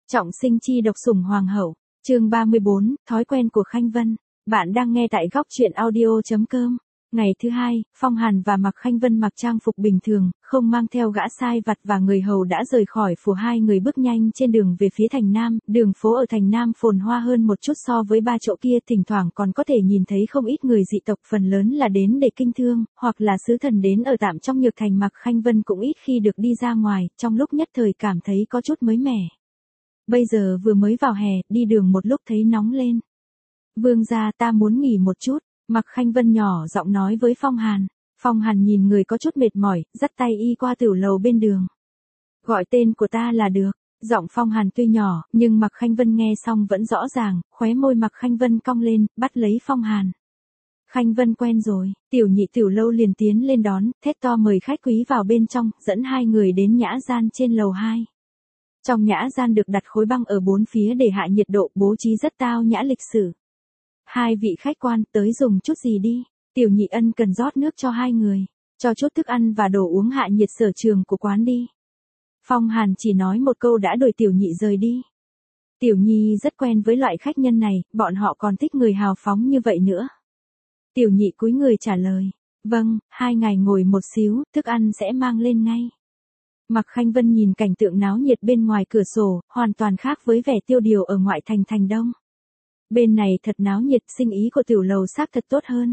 Trọng sinh chi độc sủng hoàng hậu, chương 34, thói quen của Khanh Vân. Bạn đang nghe tại góc truyện audio.com. Ngày thứ hai, Phong Hàn và Mạc Khanh Vân mặc trang phục bình thường, không mang theo gã sai vặt và người hầu đã rời khỏi phủ. Hai người bước nhanh trên đường về phía thành Nam. Đường phố ở thành Nam phồn hoa hơn một chút so với ba chỗ kia, thỉnh thoảng còn có thể nhìn thấy không ít người dị tộc, phần lớn là đến để kinh thương, hoặc là sứ thần đến ở tạm trong Nhược Thành. Mạc Khanh Vân cũng ít khi được đi ra ngoài, trong lúc nhất thời cảm thấy có chút mới mẻ. Bây giờ vừa mới vào hè, đi đường một lúc thấy nóng lên. Vương gia, ta muốn nghỉ một chút, Mạc Khanh Vân nhỏ giọng nói với Phong Hàn. Phong Hàn nhìn người có chút mệt mỏi, dắt tay y qua tiểu lầu bên đường. Gọi tên của ta là được. Giọng Phong Hàn tuy nhỏ, nhưng Mạc Khanh Vân nghe xong vẫn rõ ràng, khóe môi Mạc Khanh Vân cong lên, bắt lấy Phong Hàn. Khanh Vân quen rồi, tiểu nhị tiểu lâu liền tiến lên đón, thét to mời khách quý vào bên trong, dẫn hai người đến nhã gian trên lầu 2. Trong nhã gian được đặt khối băng ở bốn phía để hạ nhiệt độ, bố trí rất tao nhã lịch sử. Hai vị khách quan, tới dùng chút gì đi. Tiểu nhị ân cần rót nước cho hai người, cho chút thức ăn và đồ uống hạ nhiệt sở trường của quán đi. Phong Hàn chỉ nói một câu đã đuổi tiểu nhị rời đi. Tiểu nhi rất quen với loại khách nhân này, bọn họ còn thích người hào phóng như vậy nữa. Tiểu nhị cúi người trả lời, vâng, hai ngài ngồi một xíu, thức ăn sẽ mang lên ngay. Mạc Khanh Vân nhìn cảnh tượng náo nhiệt bên ngoài cửa sổ, hoàn toàn khác với vẻ tiêu điều ở ngoại thành thành đông. Bên này thật náo nhiệt, sinh ý của tiểu lầu xác thật tốt hơn.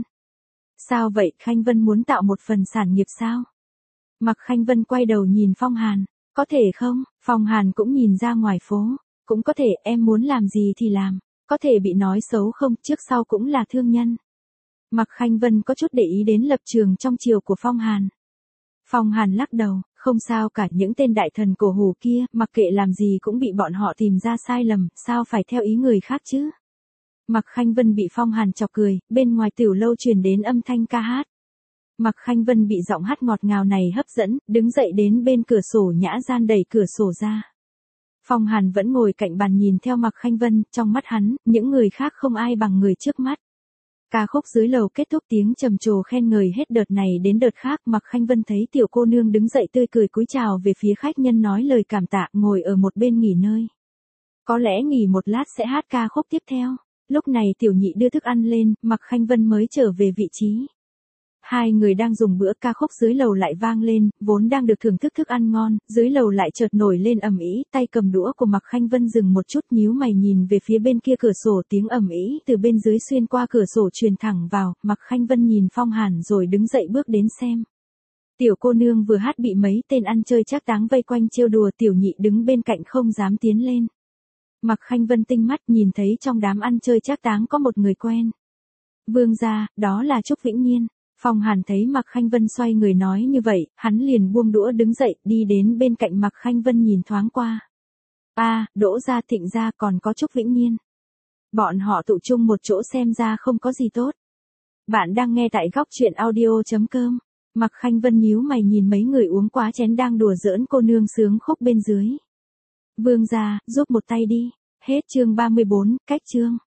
Sao vậy, Khanh Vân muốn tạo một phần sản nghiệp sao? Mạc Khanh Vân quay đầu nhìn Phong Hàn, có thể không? Phong Hàn cũng nhìn ra ngoài phố, cũng có thể, em muốn làm gì thì làm, có thể bị nói xấu không, trước sau cũng là thương nhân. Mạc Khanh Vân có chút để ý đến lập trường trong chiều của Phong Hàn. Phong Hàn lắc đầu, không sao cả, những tên đại thần cổ hủ kia, mặc kệ làm gì cũng bị bọn họ tìm ra sai lầm, sao phải theo ý người khác chứ? Mạc Khanh Vân bị Phong Hàn chọc cười, bên ngoài tiểu lâu truyền đến âm thanh ca hát. Mạc Khanh Vân bị giọng hát ngọt ngào này hấp dẫn, đứng dậy đến bên cửa sổ nhã gian đẩy cửa sổ ra. Phong Hàn vẫn ngồi cạnh bàn nhìn theo Mạc Khanh Vân, trong mắt hắn, những người khác không ai bằng người trước mắt. Ca khúc dưới lầu kết thúc, tiếng trầm trồ khen ngợi hết đợt này đến đợt khác. Mạc Khanh Vân thấy tiểu cô nương đứng dậy tươi cười cúi chào về phía khách nhân, nói lời cảm tạ, ngồi ở một bên nghỉ ngơi. Có lẽ nghỉ một lát sẽ hát ca khúc tiếp theo. Lúc này tiểu nhị đưa thức ăn lên, Mạc Khanh Vân mới trở về vị trí. Hai người đang dùng bữa, ca khúc dưới lầu lại vang lên, vốn đang được thưởng thức thức ăn ngon, dưới lầu lại chợt nổi lên ầm ĩ, tay cầm đũa của Mạc Khanh Vân dừng một chút, nhíu mày nhìn về phía bên kia cửa sổ, tiếng ầm ĩ từ bên dưới xuyên qua cửa sổ truyền thẳng vào. Mạc Khanh Vân nhìn Phong Hàn rồi đứng dậy bước đến xem. Tiểu cô nương vừa hát bị mấy tên ăn chơi trác táng vây quanh trêu đùa, tiểu nhị đứng bên cạnh không dám tiến lên. Mạc Khanh Vân tinh mắt nhìn thấy trong đám ăn chơi trác táng có một người quen. Vương gia, đó là Trúc Vĩnh Nhiên. Phong Hàn thấy Mạc Khanh Vân xoay người nói như vậy, hắn liền buông đũa đứng dậy, đi đến bên cạnh Mạc Khanh Vân nhìn thoáng qua. Đỗ gia, Thịnh gia còn có Trúc Vĩnh Nhiên. Bọn họ tụ chung một chỗ xem ra không có gì tốt. Bạn đang nghe tại góc truyện audio.com. Mạc Khanh Vân nhíu mày nhìn mấy người uống quá chén đang đùa giỡn cô nương sướng khúc bên dưới. Vương gia, giúp một tay đi. Hết chương 34, cách chương.